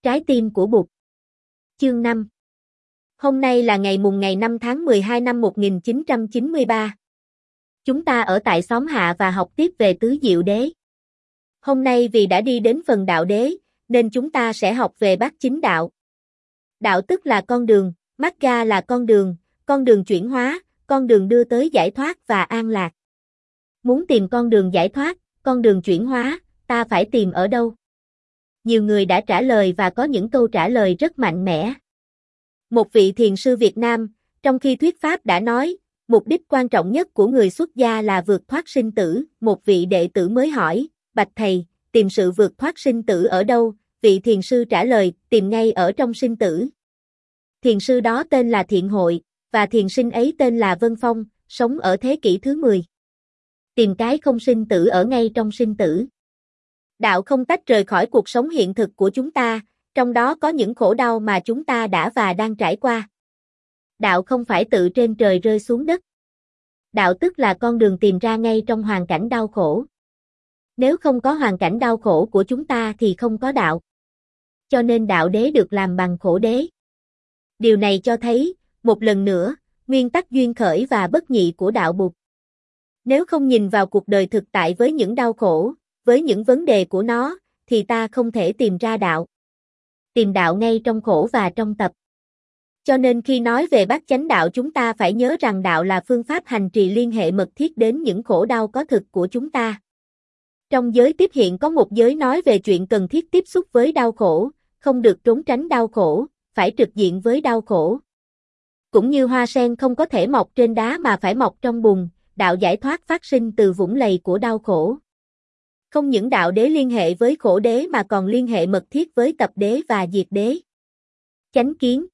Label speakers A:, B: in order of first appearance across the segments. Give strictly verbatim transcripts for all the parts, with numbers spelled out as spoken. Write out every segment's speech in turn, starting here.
A: Trái tim của Bụt. Chương năm. Hôm nay là ngày mùng ngày năm tháng mười hai năm một nghìn chín trăm chín mươi ba. Chúng ta ở tại xóm Hạ và học tiếp về tứ diệu đế. Hôm nay vì đã đi đến phần đạo đế, nên chúng ta sẽ học về bát chính đạo. Đạo tức là con đường, Magga là con đường, con đường chuyển hóa, con đường đưa tới giải thoát và an lạc. Muốn tìm con đường giải thoát, con đường chuyển hóa, ta phải tìm ở đâu? Nhiều người đã trả lời và có những câu trả lời rất mạnh mẽ. Một vị thiền sư Việt Nam, trong khi thuyết pháp đã nói, mục đích quan trọng nhất của người xuất gia là vượt thoát sinh tử. Một vị đệ tử mới hỏi, bạch thầy, tìm sự vượt thoát sinh tử ở đâu? Vị thiền sư trả lời, tìm ngay ở trong sinh tử. Thiền sư đó tên là Thiện Hội, và thiền sinh ấy tên là Vân Phong, sống ở thế kỷ thứ mười. Tìm cái không sinh tử ở ngay trong sinh tử. Đạo không tách rời khỏi cuộc sống hiện thực của chúng ta, trong đó có những khổ đau mà chúng ta đã và đang trải qua. Đạo không phải tự trên trời rơi xuống đất. Đạo tức là con đường tìm ra ngay trong hoàn cảnh đau khổ. Nếu không có hoàn cảnh đau khổ của chúng ta thì không có đạo. Cho nên đạo đế được làm bằng khổ đế. Điều này cho thấy, một lần nữa, nguyên tắc duyên khởi và bất nhị của đạo Bụt. Nếu không nhìn vào cuộc đời thực tại với những đau khổ, với những vấn đề của nó, thì ta không thể tìm ra đạo. Tìm đạo ngay trong khổ và trong tập. Cho nên khi nói về bát chánh đạo chúng ta phải nhớ rằng đạo là phương pháp hành trì liên hệ mật thiết đến những khổ đau có thực của chúng ta. Trong giới tiếp hiện có một giới nói về chuyện cần thiết tiếp xúc với đau khổ, không được trốn tránh đau khổ, phải trực diện với đau khổ. Cũng như hoa sen không có thể mọc trên đá mà phải mọc trong bùn, đạo giải thoát phát sinh từ vũng lầy của đau khổ. Không những đạo đế liên hệ với khổ đế mà còn liên hệ mật thiết với tập đế và diệt đế. Chánh kiến.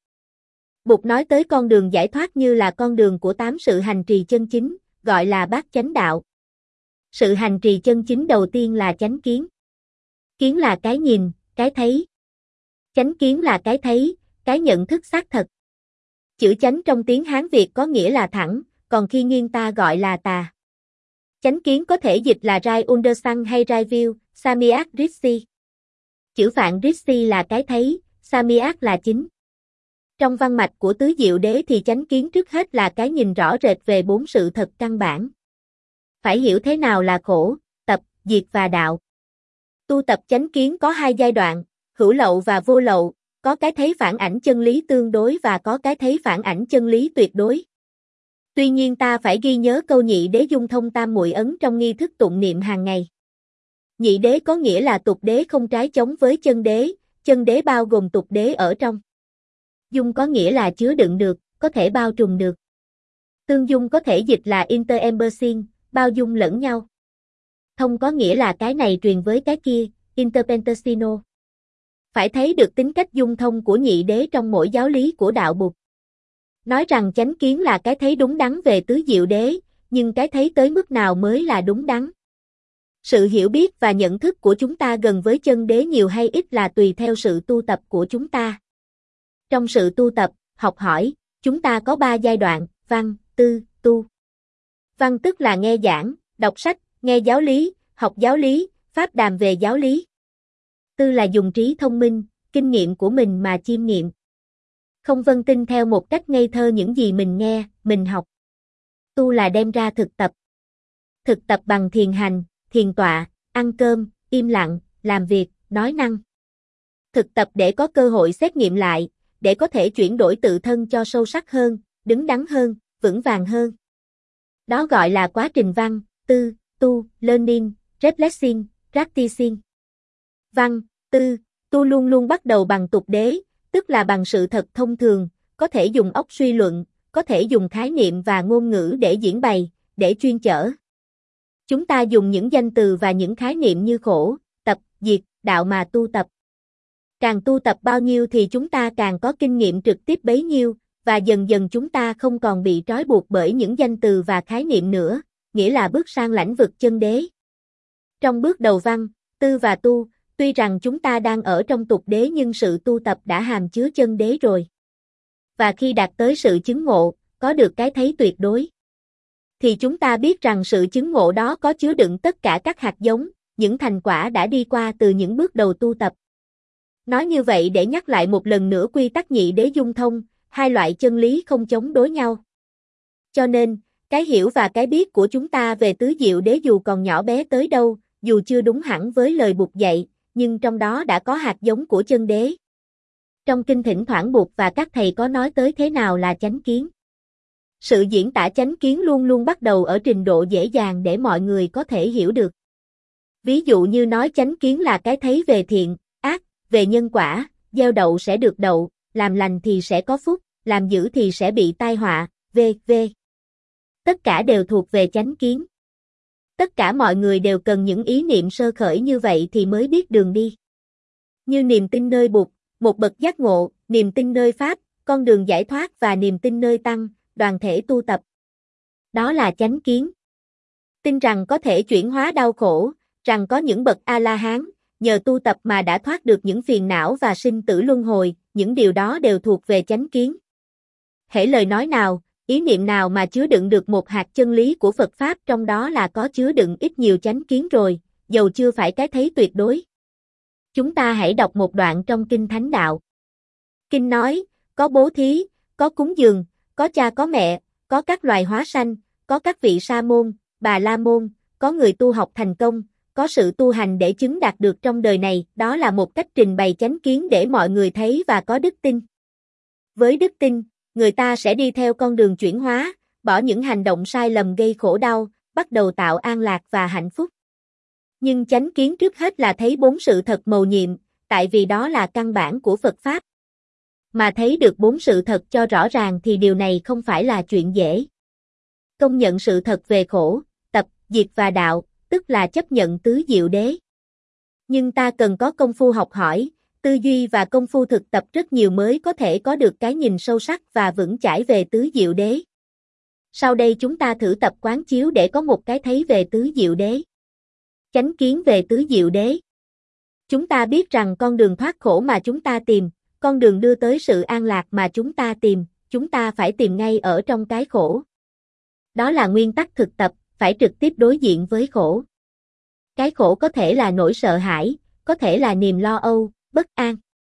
A: Bụt nói tới con đường giải thoát như là con đường của tám sự hành trì chân chính, gọi là bát chánh đạo. Sự hành trì chân chính đầu tiên là chánh kiến. Kiến là cái nhìn, cái thấy. Chánh kiến là cái thấy, cái nhận thức xác thật. Chữ chánh trong tiếng Hán Việt có nghĩa là thẳng, còn khi nghiêng ta gọi là tà. Chánh kiến có thể dịch là Rai Undersang hay Rai View, Samyak Rishi. Chữ Phạn Rishi là cái thấy, Samyak là chính. Trong văn mạch của tứ diệu đế thì chánh kiến trước hết là cái nhìn rõ rệt về bốn sự thật căn bản. Phải hiểu thế nào là khổ, tập, diệt và đạo. Tu tập chánh kiến có hai giai đoạn, hữu lậu và vô lậu, có cái thấy phản ảnh chân lý tương đối và có cái thấy phản ảnh chân lý tuyệt đối. Tuy nhiên ta phải ghi nhớ câu nhị đế dung thông tam muội ấn trong nghi thức tụng niệm hàng ngày. Nhị đế có nghĩa là tục đế không trái chống với chân đế, chân đế bao gồm tục đế ở trong. Dung có nghĩa là chứa đựng được, có thể bao trùm được. Tương dung có thể dịch là interenversing, bao dung lẫn nhau. Thông có nghĩa là cái này truyền với cái kia, interpentesino. Phải thấy được tính cách dung thông của nhị đế trong mỗi giáo lý của đạo Bụt. Nói rằng chánh kiến là cái thấy đúng đắn về tứ diệu đế, nhưng cái thấy tới mức nào mới là đúng đắn. Sự hiểu biết và nhận thức của chúng ta gần với chân đế nhiều hay ít là tùy theo sự tu tập của chúng ta. Trong sự tu tập, học hỏi, chúng ta có ba giai đoạn, văn, tư, tu. Văn tức là nghe giảng, đọc sách, nghe giáo lý, học giáo lý, pháp đàm về giáo lý. Tư là dùng trí thông minh, kinh nghiệm của mình mà chiêm nghiệm. Không vâng tin theo một cách ngây thơ những gì mình nghe, mình học. Tu là đem ra thực tập. Thực tập bằng thiền hành, thiền tọa, ăn cơm, im lặng, làm việc, nói năng. Thực tập để có cơ hội xét nghiệm lại, để có thể chuyển đổi tự thân cho sâu sắc hơn, đứng đắn hơn, vững vàng hơn. Đó gọi là quá trình văn, tư, tu, learning, reflecting, practicing. Văn, tư, tu luôn luôn bắt đầu bằng tục đế, tức là bằng sự thật thông thường, có thể dùng óc suy luận, có thể dùng khái niệm và ngôn ngữ để diễn bày, để chuyên chở. Chúng ta dùng những danh từ và những khái niệm như khổ, tập, diệt, đạo mà tu tập. Càng tu tập bao nhiêu thì chúng ta càng có kinh nghiệm trực tiếp bấy nhiêu, và dần dần chúng ta không còn bị trói buộc bởi những danh từ và khái niệm nữa, nghĩa là bước sang lãnh vực chân đế. Trong bước đầu văn, tư và tu, tuy rằng chúng ta đang ở trong tục đế nhưng sự tu tập đã hàm chứa chân đế rồi. Và khi đạt tới sự chứng ngộ, có được cái thấy tuyệt đối, thì chúng ta biết rằng sự chứng ngộ đó có chứa đựng tất cả các hạt giống, những thành quả đã đi qua từ những bước đầu tu tập. Nói như vậy để nhắc lại một lần nữa quy tắc nhị đế dung thông, hai loại chân lý không chống đối nhau. Cho nên, cái hiểu và cái biết của chúng ta về tứ diệu đế dù còn nhỏ bé tới đâu, dù chưa đúng hẳn với lời Bụt dạy, nhưng trong đó đã có hạt giống của chân đế. Trong kinh thỉnh thoảng Bụt và các thầy có nói tới thế nào là chánh kiến. Sự diễn tả chánh kiến luôn luôn bắt đầu ở trình độ dễ dàng để mọi người có thể hiểu được. Ví dụ như nói chánh kiến là cái thấy về thiện, ác, về nhân quả, gieo đậu sẽ được đậu, làm lành thì sẽ có phúc, làm dữ thì sẽ bị tai họa, vân vân. Tất cả đều thuộc về chánh kiến. Tất cả mọi người đều cần những ý niệm sơ khởi như vậy thì mới biết đường đi. Như niềm tin nơi Bụt, một bậc giác ngộ, niềm tin nơi Pháp, con đường giải thoát và niềm tin nơi Tăng, đoàn thể tu tập. Đó là chánh kiến. Tin rằng có thể chuyển hóa đau khổ, rằng có những bậc A-la-hán, nhờ tu tập mà đã thoát được những phiền não và sinh tử luân hồi, những điều đó đều thuộc về chánh kiến. Hễ lời nói nào, ý niệm nào mà chứa đựng được một hạt chân lý của Phật Pháp trong đó là có chứa đựng ít nhiều chánh kiến rồi, dầu chưa phải cái thấy tuyệt đối. Chúng ta hãy đọc một đoạn trong Kinh Thánh Đạo. Kinh nói, có bố thí, có cúng dường, có cha có mẹ, có các loài hóa sanh, có các vị sa môn, bà la môn, có người tu học thành công, có sự tu hành để chứng đạt được trong đời này, đó là một cách trình bày chánh kiến để mọi người thấy và có đức tin. Với đức tin, người ta sẽ đi theo con đường chuyển hóa, bỏ những hành động sai lầm gây khổ đau, bắt đầu tạo an lạc và hạnh phúc. Nhưng chánh kiến trước hết là thấy bốn sự thật mầu nhiệm, tại vì đó là căn bản của Phật Pháp. Mà thấy được bốn sự thật cho rõ ràng thì điều này không phải là chuyện dễ. Công nhận sự thật về khổ, tập, diệt và đạo, tức là chấp nhận tứ diệu đế. Nhưng ta cần có công phu học hỏi, tư duy và công phu thực tập rất nhiều mới có thể có được cái nhìn sâu sắc và vững chãi về tứ diệu đế. Sau đây chúng ta thử tập quán chiếu để có một cái thấy về tứ diệu đế. Chánh kiến về tứ diệu đế. Chúng ta biết rằng con đường thoát khổ mà chúng ta tìm, con đường đưa tới sự an lạc mà chúng ta tìm, chúng ta phải tìm ngay ở trong cái khổ. Đó là nguyên tắc thực tập, phải trực tiếp đối diện với khổ. Cái khổ có thể là nỗi sợ hãi, có thể là niềm lo âu, bất an.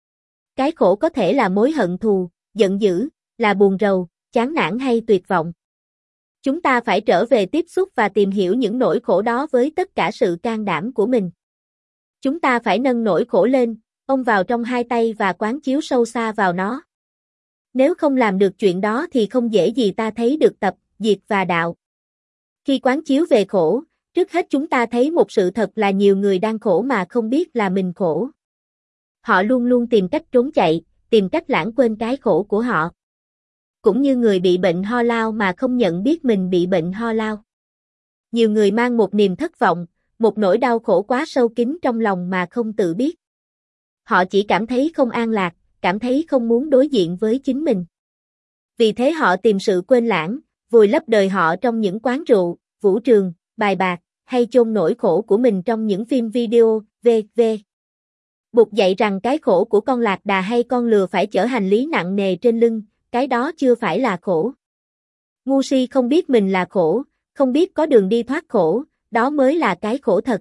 A: Cái khổ có thể là mối hận thù, giận dữ, là buồn rầu, chán nản hay tuyệt vọng. Chúng ta phải trở về tiếp xúc và tìm hiểu những nỗi khổ đó với tất cả sự can đảm của mình. Chúng ta phải nâng nỗi khổ lên, ôm vào trong hai tay và quán chiếu sâu xa vào nó. Nếu không làm được chuyện đó thì không dễ gì ta thấy được tập, diệt và đạo. Khi quán chiếu về khổ, trước hết chúng ta thấy một sự thật là nhiều người đang khổ mà không biết là mình khổ. Họ luôn luôn tìm cách trốn chạy, tìm cách lãng quên cái khổ của họ. Cũng như người bị bệnh ho lao mà không nhận biết mình bị bệnh ho lao. Nhiều người mang một niềm thất vọng, một nỗi đau khổ quá sâu kín trong lòng mà không tự biết. Họ chỉ cảm thấy không an lạc, cảm thấy không muốn đối diện với chính mình. Vì thế họ tìm sự quên lãng, vùi lấp đời họ trong những quán rượu, vũ trường, bài bạc, hay chôn nỗi khổ của mình trong những phim video, vân vân. Bụt dạy rằng cái khổ của con lạc đà hay con lừa phải chở hành lý nặng nề trên lưng, cái đó chưa phải là khổ. Ngu si không biết mình là khổ, không biết có đường đi thoát khổ, đó mới là cái khổ thật.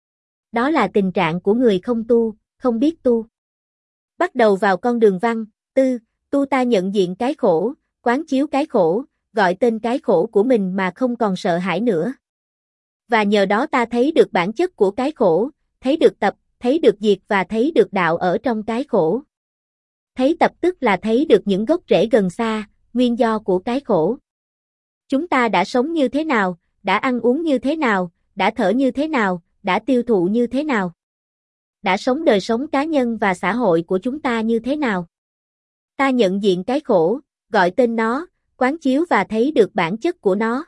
A: Đó là tình trạng của người không tu, không biết tu. Bắt đầu vào con đường văn, tư, tu ta nhận diện cái khổ, quán chiếu cái khổ, gọi tên cái khổ của mình mà không còn sợ hãi nữa. Và nhờ đó ta thấy được bản chất của cái khổ, thấy được tập, thấy được diệt và thấy được đạo ở trong cái khổ. Thấy tập tức là thấy được những gốc rễ gần xa, nguyên do của cái khổ. Chúng ta đã sống như thế nào, đã ăn uống như thế nào, đã thở như thế nào, đã tiêu thụ như thế nào. Đã sống đời sống cá nhân và xã hội của chúng ta như thế nào. Ta nhận diện cái khổ, gọi tên nó, quán chiếu và thấy được bản chất của nó.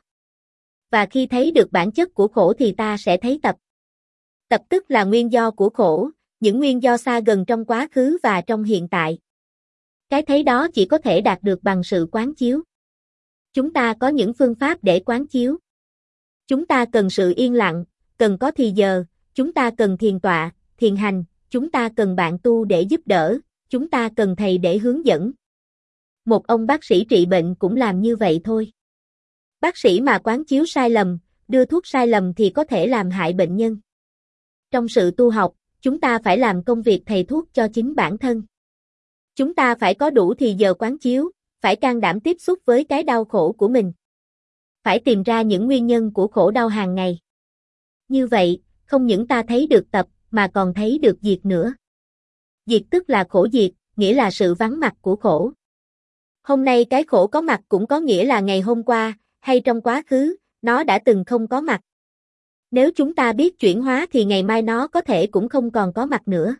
A: Và khi thấy được bản chất của khổ thì ta sẽ thấy tập. Tập tức là nguyên do của khổ, những nguyên do xa gần trong quá khứ và trong hiện tại. Cái thấy đó chỉ có thể đạt được bằng sự quán chiếu. Chúng ta có những phương pháp để quán chiếu. Chúng ta cần sự yên lặng, cần có thì giờ, chúng ta cần thiền tọa, thiền hành, chúng ta cần bạn tu để giúp đỡ, chúng ta cần thầy để hướng dẫn. Một ông bác sĩ trị bệnh cũng làm như vậy thôi. Bác sĩ mà quán chiếu sai lầm, đưa thuốc sai lầm thì có thể làm hại bệnh nhân. Trong sự tu học, chúng ta phải làm công việc thầy thuốc cho chính bản thân. Chúng ta phải có đủ thì giờ quán chiếu, phải can đảm tiếp xúc với cái đau khổ của mình. Phải tìm ra những nguyên nhân của khổ đau hàng ngày. Như vậy, không những ta thấy được tập, mà còn thấy được diệt nữa. Diệt tức là khổ diệt, nghĩa là sự vắng mặt của khổ. Hôm nay cái khổ có mặt cũng có nghĩa là ngày hôm qua, hay trong quá khứ, nó đã từng không có mặt. Nếu chúng ta biết chuyển hóa thì ngày mai nó có thể cũng không còn có mặt nữa.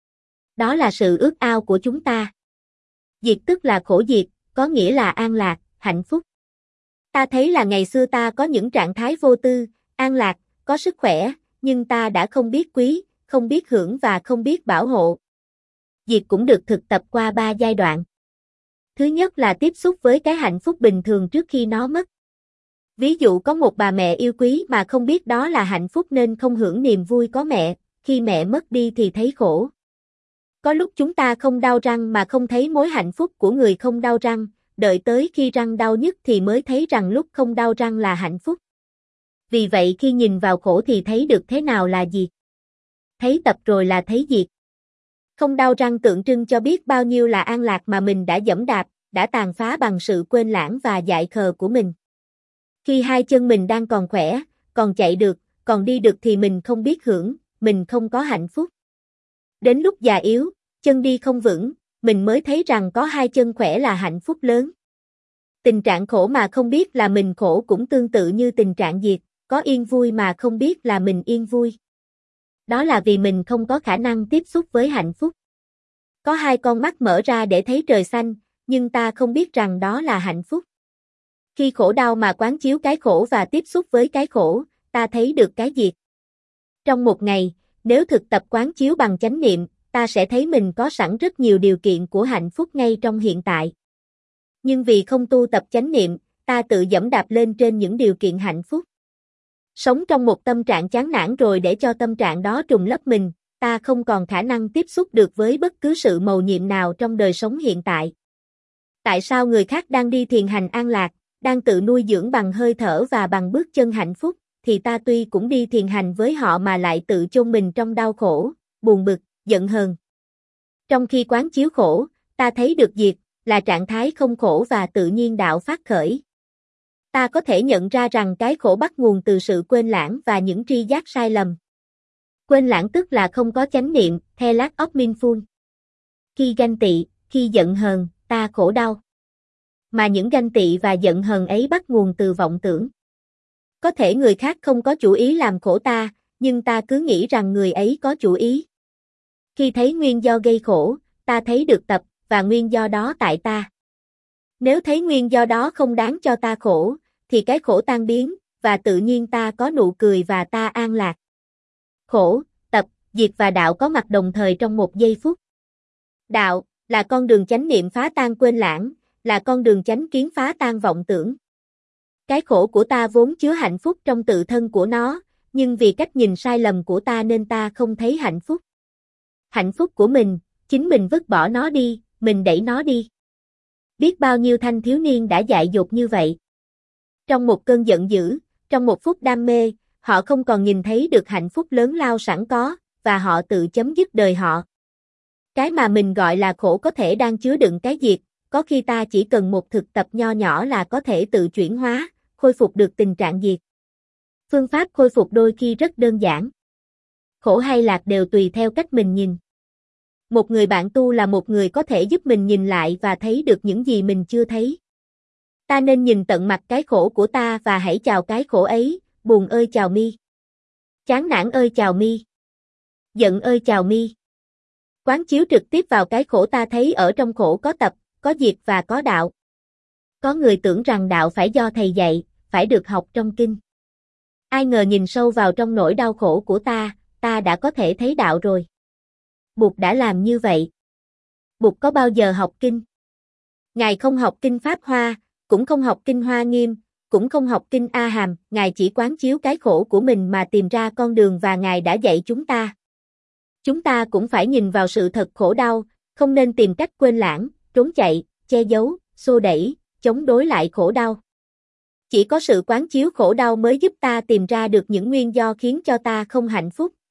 A: Đó là sự ước ao của chúng ta. Diệt tức là khổ diệt, có nghĩa là an lạc, hạnh phúc. Ta thấy là ngày xưa ta có những trạng thái vô tư, an lạc, có sức khỏe, nhưng ta đã không biết quý, không biết hưởng và không biết bảo hộ. Diệt cũng được thực tập qua ba giai đoạn. Thứ nhất là tiếp xúc với cái hạnh phúc bình thường trước khi nó mất. Ví dụ có một bà mẹ yêu quý mà không biết đó là hạnh phúc nên không hưởng niềm vui có mẹ, khi mẹ mất đi thì thấy khổ. Có lúc chúng ta không đau răng mà không thấy mối hạnh phúc của người không đau răng, đợi tới khi răng đau nhất thì mới thấy rằng lúc không đau răng là hạnh phúc. Vì vậy khi nhìn vào khổ thì thấy được thế nào là diệt. Thấy tập rồi là thấy diệt. Không đau răng tượng trưng cho biết bao nhiêu là an lạc mà mình đã dẫm đạp, đã tàn phá bằng sự quên lãng và dại khờ của mình. Khi hai chân mình đang còn khỏe, còn chạy được, còn đi được thì mình không biết hưởng, mình không có hạnh phúc. Đến lúc già yếu, chân đi không vững, mình mới thấy rằng có hai chân khỏe là hạnh phúc lớn. Tình trạng khổ mà không biết là mình khổ cũng tương tự như tình trạng diệt, có yên vui mà không biết là mình yên vui. Đó là vì mình không có khả năng tiếp xúc với hạnh phúc. Có hai con mắt mở ra để thấy trời xanh, nhưng ta không biết rằng đó là hạnh phúc. Khi khổ đau mà quán chiếu cái khổ và tiếp xúc với cái khổ, ta thấy được cái diệt. Trong một ngày, nếu thực tập quán chiếu bằng chánh niệm, ta sẽ thấy mình có sẵn rất nhiều điều kiện của hạnh phúc ngay trong hiện tại. Nhưng vì không tu tập chánh niệm, ta tự dẫm đạp lên trên những điều kiện hạnh phúc. Sống trong một tâm trạng chán nản rồi để cho tâm trạng đó trùn lấp mình, ta không còn khả năng tiếp xúc được với bất cứ sự mầu nhiệm nào trong đời sống hiện tại. Tại sao người khác đang đi thiền hành an lạc, đang tự nuôi dưỡng bằng hơi thở và bằng bước chân hạnh phúc, thì ta tuy cũng đi thiền hành với họ mà lại tự chôn mình trong đau khổ, buồn bực, giận hờn. Trong khi quán chiếu khổ, ta thấy được diệt, là trạng thái không khổ và tự nhiên đạo phát khởi. Ta có thể nhận ra rằng cái khổ bắt nguồn từ sự quên lãng và những tri giác sai lầm. Quên lãng tức là không có chánh niệm, the lack of mindful. Khi ganh tị, khi giận hờn, ta khổ đau. Mà những ganh tị và giận hờn ấy bắt nguồn từ vọng tưởng. Có thể người khác không có chủ ý làm khổ ta, nhưng ta cứ nghĩ rằng người ấy có chủ ý. Khi thấy nguyên do gây khổ, ta thấy được tập, và nguyên do đó tại ta. Nếu thấy nguyên do đó không đáng cho ta khổ, thì cái khổ tan biến, và tự nhiên ta có nụ cười và ta an lạc. Khổ, tập, diệt và đạo có mặt đồng thời trong một giây phút. Đạo, là con đường chánh niệm phá tan quên lãng, là con đường chánh kiến phá tan vọng tưởng. Cái khổ của ta vốn chứa hạnh phúc trong tự thân của nó, nhưng vì cách nhìn sai lầm của ta nên ta không thấy hạnh phúc. Hạnh phúc của mình, chính mình vứt bỏ nó đi, mình đẩy nó đi. Biết bao nhiêu thanh thiếu niên đã dại dột như vậy. Trong một cơn giận dữ, trong một phút đam mê, họ không còn nhìn thấy được hạnh phúc lớn lao sẵn có, và họ tự chấm dứt đời họ. Cái mà mình gọi là khổ có thể đang chứa đựng cái diệt, có khi ta chỉ cần một thực tập nho nhỏ là có thể tự chuyển hóa, khôi phục được tình trạng diệt. Phương pháp khôi phục đôi khi rất đơn giản. Khổ hay lạc đều tùy theo cách mình nhìn. Một người bạn tu là một người có thể giúp mình nhìn lại và thấy được những gì mình chưa thấy. Ta nên nhìn tận mặt cái khổ của ta và hãy chào cái khổ ấy, buồn ơi chào mi. Chán nản ơi chào mi. Giận ơi chào mi. Quán chiếu trực tiếp vào cái khổ ta thấy ở trong khổ có tập, có diệt và có đạo. Có người tưởng rằng đạo phải do thầy dạy, phải được học trong kinh. Ai ngờ nhìn sâu vào trong nỗi đau khổ của ta, ta đã có thể thấy đạo rồi. Bụt đã làm như vậy. Bụt có bao giờ học kinh? Ngài không học kinh Pháp Hoa, cũng không học kinh Hoa Nghiêm, cũng không học kinh A Hàm, Ngài chỉ quán chiếu cái khổ của mình mà tìm ra con đường và Ngài đã dạy chúng ta. Chúng ta cũng phải nhìn vào sự thật khổ đau, không nên tìm cách quên lãng, trốn chạy, che giấu, xô đẩy, chống đối lại khổ đau. Chỉ có sự quán chiếu khổ đau mới giúp ta tìm ra được những nguyên do khiến cho ta không hạnh phúc,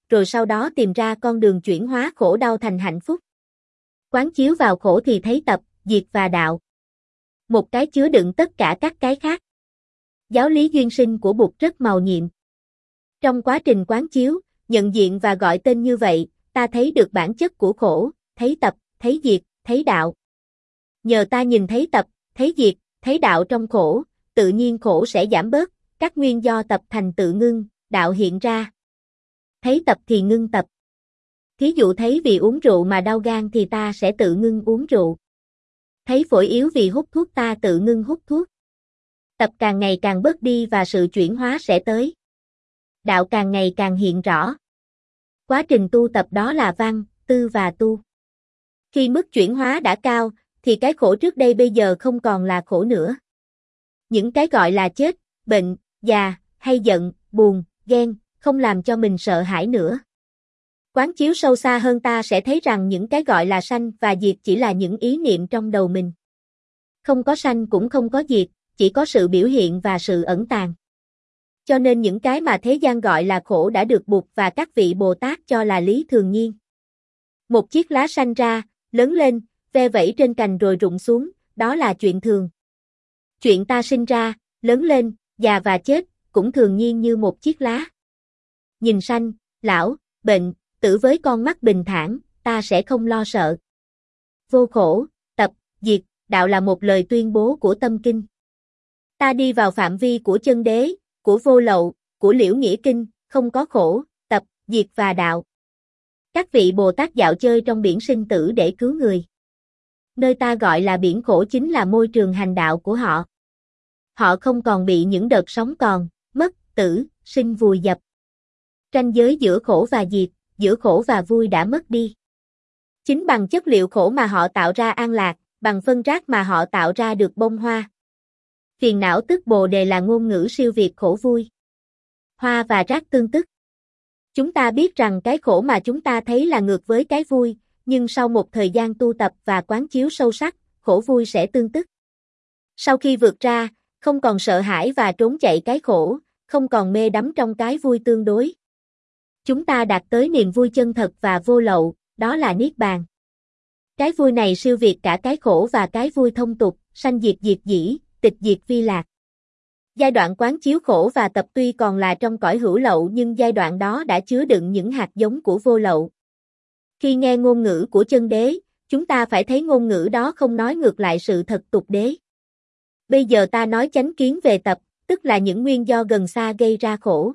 A: rồi sau đó tìm ra con đường chuyển hóa khổ đau thành hạnh phúc. Quán chiếu vào khổ thì thấy tập, diệt và đạo. Một cái chứa đựng tất cả các cái khác. Giáo lý duyên sinh của Bụt rất màu nhiệm. Trong quá trình quán chiếu, nhận diện và gọi tên như vậy, ta thấy được bản chất của khổ, thấy tập, thấy diệt, thấy đạo. Nhờ ta nhìn thấy tập, thấy diệt, thấy đạo trong khổ, tự nhiên khổ sẽ giảm bớt, các nguyên do tập thành tự ngưng, đạo hiện ra. Thấy tập thì ngưng tập. Thí dụ thấy vì uống rượu mà đau gan thì ta sẽ tự ngưng uống rượu. Thấy phổi yếu vì hút thuốc ta tự ngưng hút thuốc. Tập càng ngày càng bớt đi và sự chuyển hóa sẽ tới. Đạo càng ngày càng hiện rõ. Quá trình tu tập đó là văn, tư và tu. Khi mức chuyển hóa đã cao, thì cái khổ trước đây bây giờ không còn là khổ nữa. Những cái gọi là chết, bệnh, già, hay giận, buồn, ghen, không làm cho mình sợ hãi nữa. Quán chiếu sâu xa hơn ta sẽ thấy rằng những cái gọi là sanh và diệt chỉ là những ý niệm trong đầu mình. Không có sanh cũng không có diệt, chỉ có sự biểu hiện và sự ẩn tàng. Cho nên những cái mà thế gian gọi là khổ đã được Bụt và các vị Bồ Tát cho là lý thường nhiên. Một chiếc lá sanh ra, lớn lên, ve vẩy trên cành rồi rụng xuống, đó là chuyện thường. Chuyện ta sinh ra, lớn lên, già và chết, cũng thường nhiên như một chiếc lá. Nhìn sanh, lão, bệnh, tử với con mắt bình thản, ta sẽ không lo sợ. Vô khổ, tập, diệt, đạo là một lời tuyên bố của tâm kinh. Ta đi vào phạm vi của chân đế, của vô lậu, của liễu nghĩa kinh, không có khổ, tập, diệt và đạo. Các vị Bồ Tát dạo chơi trong biển sinh tử để cứu người. Nơi ta gọi là biển khổ chính là môi trường hành đạo của họ. Họ không còn bị những đợt sóng còn, mất, tử, sinh vùi dập. Ranh giới giữa khổ và diệt, giữa khổ và vui đã mất đi. Chính bằng chất liệu khổ mà họ tạo ra an lạc, bằng phân rác mà họ tạo ra được bông hoa. Phiền não tức bồ đề là ngôn ngữ siêu việt khổ vui. Hoa và rác tương tức. Chúng ta biết rằng cái khổ mà chúng ta thấy là ngược với cái vui, nhưng sau một thời gian tu tập và quán chiếu sâu sắc, khổ vui sẽ tương tức. Sau khi vượt ra, không còn sợ hãi và trốn chạy cái khổ, không còn mê đắm trong cái vui tương đối. Chúng ta đạt tới niềm vui chân thật và vô lậu, đó là Niết Bàn. Cái vui này siêu việt cả cái khổ và cái vui thông tục, sanh diệt diệt dĩ, tịch diệt vi lạc. Giai đoạn quán chiếu khổ và tập tuy còn là trong cõi hữu lậu nhưng giai đoạn đó đã chứa đựng những hạt giống của vô lậu. Khi nghe ngôn ngữ của chân đế, chúng ta phải thấy ngôn ngữ đó không nói ngược lại sự thật tục đế. Bây giờ ta nói chánh kiến về tập, tức là những nguyên do gần xa gây ra khổ.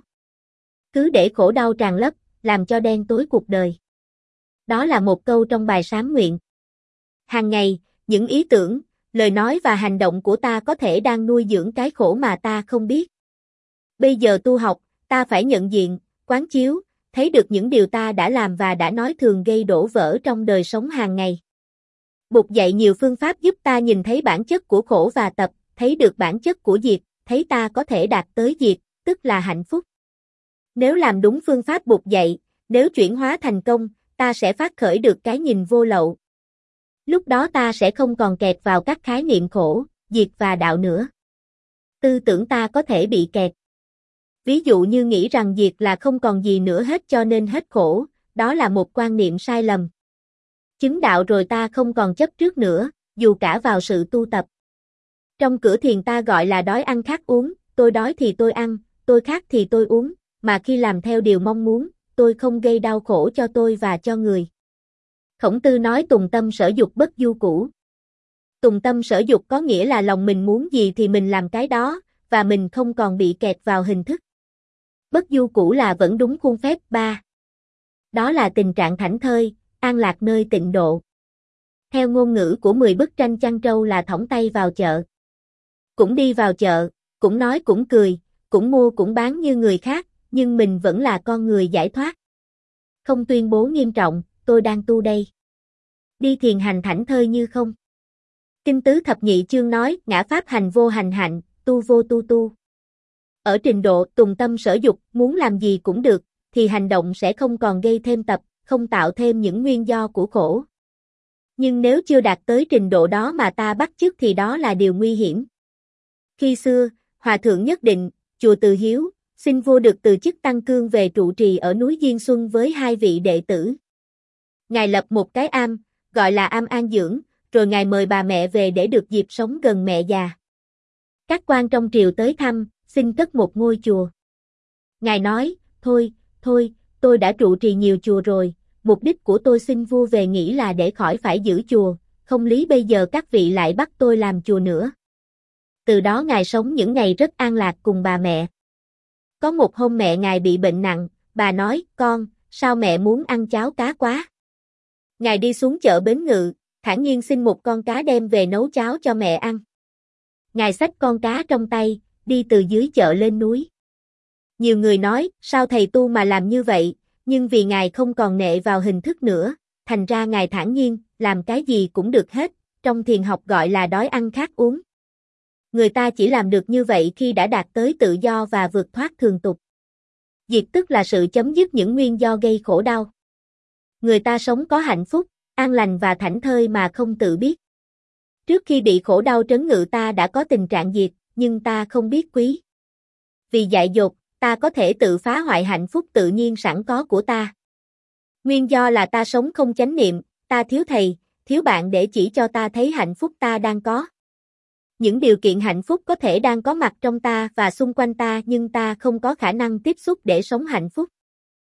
A: Cứ để khổ đau tràn lấp, làm cho đen tối cuộc đời. Đó là một câu trong bài sám nguyện. Hàng ngày, những ý tưởng, lời nói và hành động của ta có thể đang nuôi dưỡng cái khổ mà ta không biết. Bây giờ tu học, ta phải nhận diện, quán chiếu, thấy được những điều ta đã làm và đã nói thường gây đổ vỡ trong đời sống hàng ngày. Bụt dạy nhiều phương pháp giúp ta nhìn thấy bản chất của khổ và tập, thấy được bản chất của diệt, thấy ta có thể đạt tới diệt, tức là hạnh phúc. Nếu làm đúng phương pháp Bụt dạy, nếu chuyển hóa thành công, ta sẽ phát khởi được cái nhìn vô lậu. Lúc đó ta sẽ không còn kẹt vào các khái niệm khổ, diệt và đạo nữa. Tư tưởng ta có thể bị kẹt. Ví dụ như nghĩ rằng diệt là không còn gì nữa hết cho nên hết khổ, đó là một quan niệm sai lầm. Chứng đạo rồi ta không còn chấp trước nữa, dù cả vào sự tu tập. Trong cửa thiền ta gọi là đói ăn khát uống, tôi đói thì tôi ăn, tôi khát thì tôi uống, mà khi làm theo điều mong muốn, tôi không gây đau khổ cho tôi và cho người. Khổng Tư nói tùng tâm sở dục bất du cũ. Tùng tâm sở dục có nghĩa là lòng mình muốn gì thì mình làm cái đó, và mình không còn bị kẹt vào hình thức. Bất du cũ là vẫn đúng khuôn phép ba. Đó là tình trạng thảnh thơi, an lạc nơi tịnh độ. Theo ngôn ngữ của mười bức tranh chăn trâu là thõng tay vào chợ. Cũng đi vào chợ, cũng nói cũng cười, cũng mua cũng bán như người khác, nhưng mình vẫn là con người giải thoát. Không tuyên bố nghiêm trọng, tôi đang tu đây. Đi thiền hành thảnh thơi như không. Kinh tứ thập nhị chương nói, ngã pháp hành vô hành hạnh, tu vô tu tu. Ở trình độ tùng tâm sở dục, muốn làm gì cũng được, thì hành động sẽ không còn gây thêm tập, không tạo thêm những nguyên do của khổ. Nhưng nếu chưa đạt tới trình độ đó mà ta bắt chước thì đó là điều nguy hiểm. Khi xưa, Hòa Thượng Nhất Định, chùa Từ Hiếu, Xin vua được từ chức tăng cương về trụ trì ở núi Diên Xuân với hai vị đệ tử. Ngài lập một cái am, gọi là am an dưỡng, rồi ngài mời bà mẹ về để được dịp sống gần mẹ già. Các quan trong triều tới thăm, xin cất một ngôi chùa. Ngài nói, thôi, thôi, tôi đã trụ trì nhiều chùa rồi, mục đích của tôi xin vua về nghỉ là để khỏi phải giữ chùa, không lý bây giờ các vị lại bắt tôi làm chùa nữa. Từ đó ngài sống những ngày rất an lạc cùng bà mẹ. Có một hôm mẹ ngài bị bệnh nặng, bà nói, con, sao mẹ muốn ăn cháo cá quá? Ngài đi xuống chợ Bến Ngự, thản nhiên xin một con cá đem về nấu cháo cho mẹ ăn. Ngài xách con cá trong tay, đi từ dưới chợ lên núi. Nhiều người nói, sao thầy tu mà làm như vậy, nhưng vì ngài không còn nệ vào hình thức nữa, thành ra ngài thản nhiên, làm cái gì cũng được hết, trong thiền học gọi là đói ăn khát uống. Người ta chỉ làm được như vậy khi đã đạt tới tự do và vượt thoát thường tục. Diệt tức là sự chấm dứt những nguyên do gây khổ đau. Người ta sống có hạnh phúc, an lành và thảnh thơi mà không tự biết. Trước khi bị khổ đau trấn ngự ta đã có tình trạng diệt, nhưng ta không biết quý. Vì dại dột, ta có thể tự phá hoại hạnh phúc tự nhiên sẵn có của ta. Nguyên do là ta sống không chánh niệm, ta thiếu thầy, thiếu bạn để chỉ cho ta thấy hạnh phúc ta đang có. Những điều kiện hạnh phúc có thể đang có mặt trong ta và xung quanh ta nhưng ta không có khả năng tiếp xúc để sống hạnh phúc.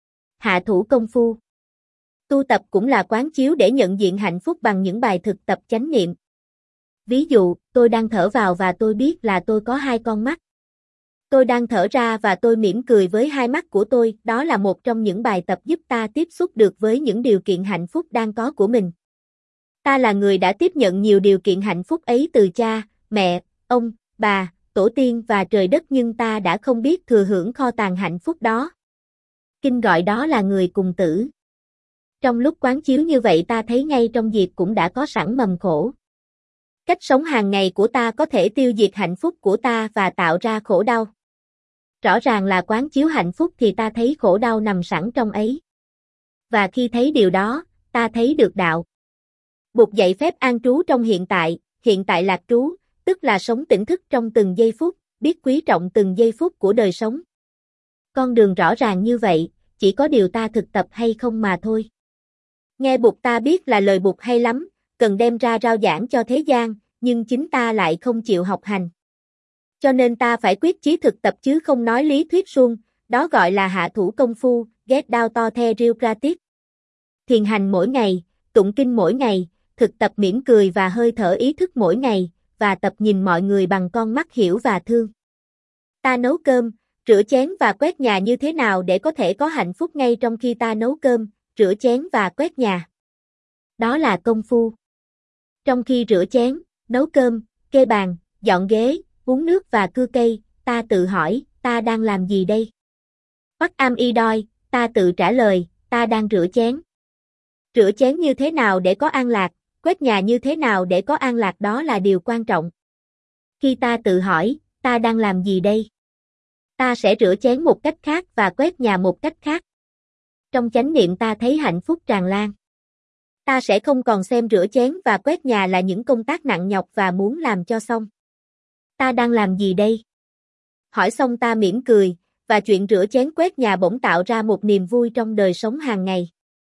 A: Hạ thủ công phu. Tu tập cũng là quán chiếu để nhận diện hạnh phúc bằng những bài thực tập chánh niệm. Ví dụ, tôi đang thở vào và tôi biết là tôi có hai con mắt. Tôi đang thở ra và tôi mỉm cười với hai mắt của tôi, đó là một trong những bài tập giúp ta tiếp xúc được với những điều kiện hạnh phúc đang có của mình. Ta là người đã tiếp nhận nhiều điều kiện hạnh phúc ấy từ cha, mẹ, ông, bà, tổ tiên và trời đất nhưng ta đã không biết thừa hưởng kho tàng hạnh phúc đó. Kinh gọi đó là người cùng tử. Trong lúc quán chiếu như vậy ta thấy ngay trong diệt cũng đã có sẵn mầm khổ. Cách sống hàng ngày của ta có thể tiêu diệt hạnh phúc của ta và tạo ra khổ đau. Rõ ràng là quán chiếu hạnh phúc thì ta thấy khổ đau nằm sẵn trong ấy. Và khi thấy điều đó, ta thấy được đạo. Bụt dạy phép an trú trong hiện tại, hiện tại lạc trú, tức là sống tỉnh thức trong từng giây phút, biết quý trọng từng giây phút của đời sống. Con đường rõ ràng như vậy, chỉ có điều ta thực tập hay không mà thôi. Nghe Bụt ta biết là lời Bụt hay lắm, cần đem ra rao giảng cho thế gian, nhưng chính ta lại không chịu học hành. Cho nên ta phải quyết chí thực tập chứ không nói lý thuyết suông, đó gọi là hạ thủ công phu, get down to the real practice. Thiền hành mỗi ngày, tụng kinh mỗi ngày, thực tập mỉm cười và hơi thở ý thức mỗi ngày, và tập nhìn mọi người bằng con mắt hiểu và thương. Ta nấu cơm, rửa chén và quét nhà như thế nào để có thể có hạnh phúc ngay trong khi ta nấu cơm, rửa chén và quét nhà. Đó là công phu. Trong khi rửa chén, nấu cơm, kê bàn, dọn ghế, uống nước và cưa cây, ta tự hỏi, ta đang làm gì đây? What am I doing? Ta tự trả lời, ta đang rửa chén. Rửa chén như thế nào để có an lạc, quét nhà như thế nào để có an lạc đó là điều quan trọng. Khi ta tự hỏi, ta đang làm gì đây? Ta sẽ rửa chén một cách khác và quét nhà một cách khác. Trong chánh niệm ta thấy hạnh phúc tràn lan. Ta sẽ không còn xem rửa chén và quét nhà là những công tác nặng nhọc và muốn làm cho xong. Ta đang làm gì đây? Hỏi xong ta mỉm cười, và chuyện rửa chén quét nhà bỗng tạo ra một niềm vui trong đời sống hàng ngày.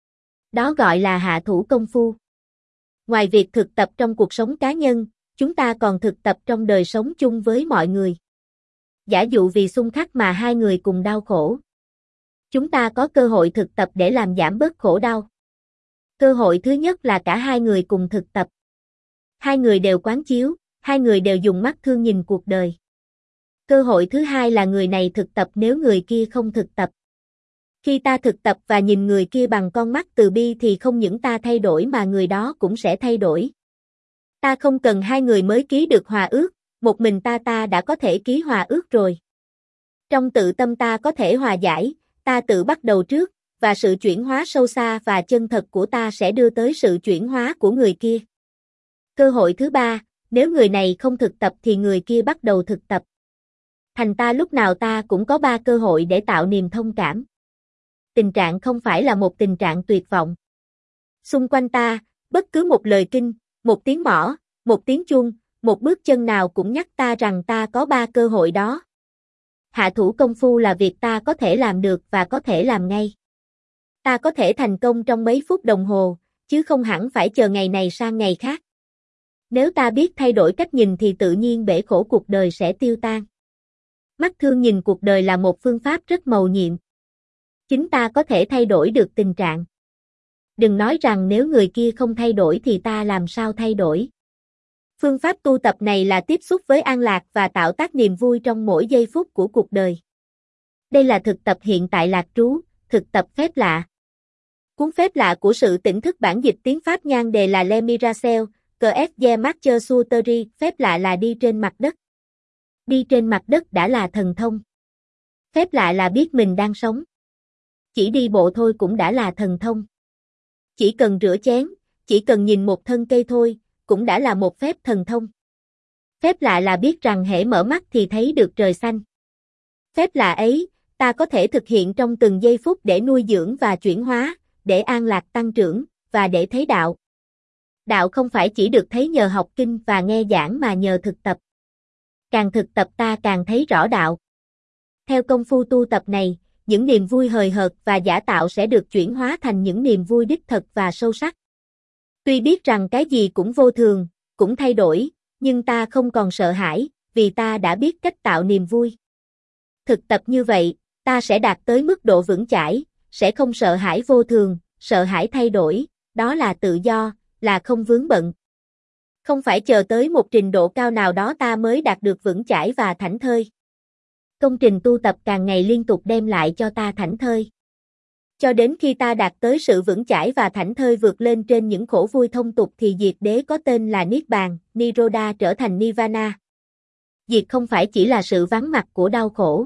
A: Đó gọi là hạ thủ công phu. Ngoài việc thực tập trong cuộc sống cá nhân, chúng ta còn thực tập trong đời sống chung với mọi người. Giả dụ vì xung khắc mà hai người cùng đau khổ. Chúng ta có cơ hội thực tập để làm giảm bớt khổ đau. Cơ hội thứ nhất là cả hai người cùng thực tập. Hai người đều quán chiếu, hai người đều dùng mắt thương nhìn cuộc đời. Cơ hội thứ hai là người này thực tập nếu người kia không thực tập. Khi ta thực tập và nhìn người kia bằng con mắt từ bi thì không những ta thay đổi mà người đó cũng sẽ thay đổi. Ta không cần hai người mới ký được hòa ước, một mình ta ta đã có thể ký hòa ước rồi. Trong tự tâm ta có thể hòa giải, ta tự bắt đầu trước, và sự chuyển hóa sâu xa và chân thật của ta sẽ đưa tới sự chuyển hóa của người kia. Cơ hội thứ ba, nếu người này không thực tập thì người kia bắt đầu thực tập. Thành ta lúc nào ta cũng có ba cơ hội để tạo niềm thông cảm. Tình trạng không phải là một tình trạng tuyệt vọng. Xung quanh ta, bất cứ một lời kinh, một tiếng mõ, một tiếng chuông, một bước chân nào cũng nhắc ta rằng ta có ba cơ hội đó. hạ thủ công phu là việc ta có thể làm được và có thể làm ngay. Ta có thể thành công trong mấy phút đồng hồ, chứ không hẳn phải chờ ngày này sang ngày khác. Nếu ta biết thay đổi cách nhìn thì tự nhiên bể khổ cuộc đời sẽ tiêu tan. Mắt thương nhìn cuộc đời là một phương pháp rất mầu nhiệm. Chính ta có thể thay đổi được tình trạng. Đừng nói rằng nếu người kia không thay đổi thì ta làm sao thay đổi. Phương pháp tu tập này là tiếp xúc với an lạc và tạo tác niềm vui trong mỗi giây phút của cuộc đời. Đây là thực tập hiện tại lạc trú, thực tập phép lạ. Cuốn phép lạ của sự tỉnh thức bản dịch tiếng Pháp nhan đề là Le Miracel, cờ ép de Marche sur Terre, phép lạ là đi trên mặt đất. Đi trên mặt đất đã là thần thông. Phép lạ là biết mình đang sống. Chỉ đi bộ thôi cũng đã là thần thông. Chỉ cần rửa chén, chỉ cần nhìn một thân cây thôi, cũng đã là một phép thần thông. Phép lạ là biết rằng hễ mở mắt thì thấy được trời xanh. Phép lạ ấy, ta có thể thực hiện trong từng giây phút để nuôi dưỡng và chuyển hóa, để an lạc tăng trưởng, và để thấy đạo. Đạo không phải chỉ được thấy nhờ học kinh và nghe giảng mà nhờ thực tập. Càng thực tập ta càng thấy rõ đạo. Theo công phu tu tập này, những niềm vui hời hợt và giả tạo sẽ được chuyển hóa thành những niềm vui đích thực và sâu sắc. Tuy biết rằng cái gì cũng vô thường, cũng thay đổi, nhưng ta không còn sợ hãi, vì ta đã biết cách tạo niềm vui. Thực tập như vậy, ta sẽ đạt tới mức độ vững chãi, sẽ không sợ hãi vô thường, sợ hãi thay đổi, đó là tự do, là không vướng bận. Không phải chờ tới một trình độ cao nào đó ta mới đạt được vững chãi và thảnh thơi. Công trình tu tập càng ngày liên tục đem lại cho ta thảnh thơi. Cho đến khi ta đạt tới sự vững chãi và thảnh thơi vượt lên trên những khổ vui thông tục thì diệt đế có tên là Niết Bàn, Nirodha trở thành Nirvana. Diệt không phải chỉ là sự vắng mặt của đau khổ.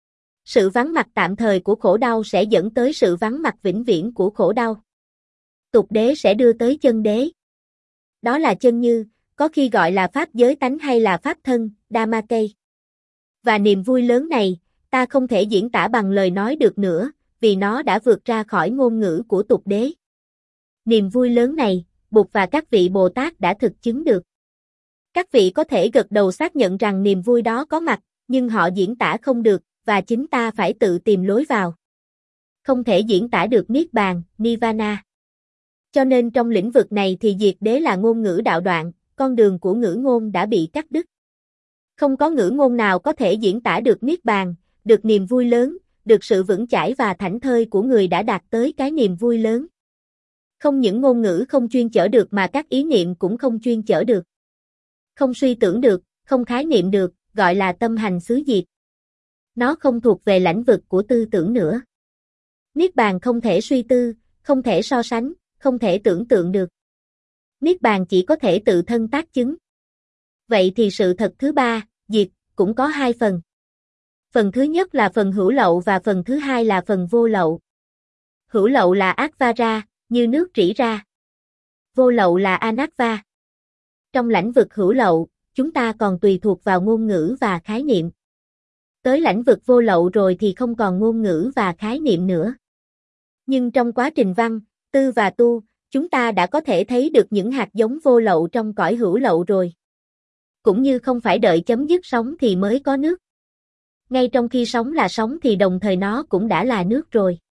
A: Sự vắng mặt tạm thời của khổ đau sẽ dẫn tới sự vắng mặt vĩnh viễn của khổ đau. Tục đế sẽ đưa tới chân đế. Đó là chân như, có khi gọi là pháp giới tánh hay là pháp thân, Dhammakaya. Và niềm vui lớn này, ta không thể diễn tả bằng lời nói được nữa, vì nó đã vượt ra khỏi ngôn ngữ của tục đế. Niềm vui lớn này, Bụt và các vị Bồ Tát đã thực chứng được. Các vị có thể gật đầu xác nhận rằng niềm vui đó có mặt, nhưng họ diễn tả không được, và chính ta phải tự tìm lối vào. Không thể diễn tả được Niết Bàn, Nirvana. Cho nên trong lĩnh vực này thì diệt đế là ngôn ngữ đạo đoạn, con đường của ngữ ngôn đã bị cắt đứt. Không có ngữ ngôn nào có thể diễn tả được Niết Bàn, được niềm vui lớn, được sự vững chãi và thảnh thơi của người đã đạt tới cái niềm vui lớn. Không những ngôn ngữ không chuyên chở được mà các ý niệm cũng không chuyên chở được. Không suy tưởng được, không khái niệm được, gọi là tâm hành xứ diệt. Nó không thuộc về lãnh vực của tư tưởng nữa. Niết Bàn không thể suy tư, không thể so sánh, không thể tưởng tượng được. Niết Bàn chỉ có thể tự thân tác chứng. Vậy thì sự thật thứ ba, diệt, cũng có hai phần. Phần thứ nhất là phần hữu lậu và phần thứ hai là phần vô lậu. Hữu lậu là Akvara, như nước rỉ ra. Vô lậu là Anatva. Trong lãnh vực hữu lậu, chúng ta còn tùy thuộc vào ngôn ngữ và khái niệm. Tới lãnh vực vô lậu rồi thì không còn ngôn ngữ và khái niệm nữa. Nhưng trong quá trình văn, tư và tu, chúng ta đã có thể thấy được những hạt giống vô lậu trong cõi hữu lậu rồi. Cũng như không phải đợi chấm dứt sống thì mới có nước. Ngay trong khi sống là sống thì đồng thời nó cũng đã là nước rồi.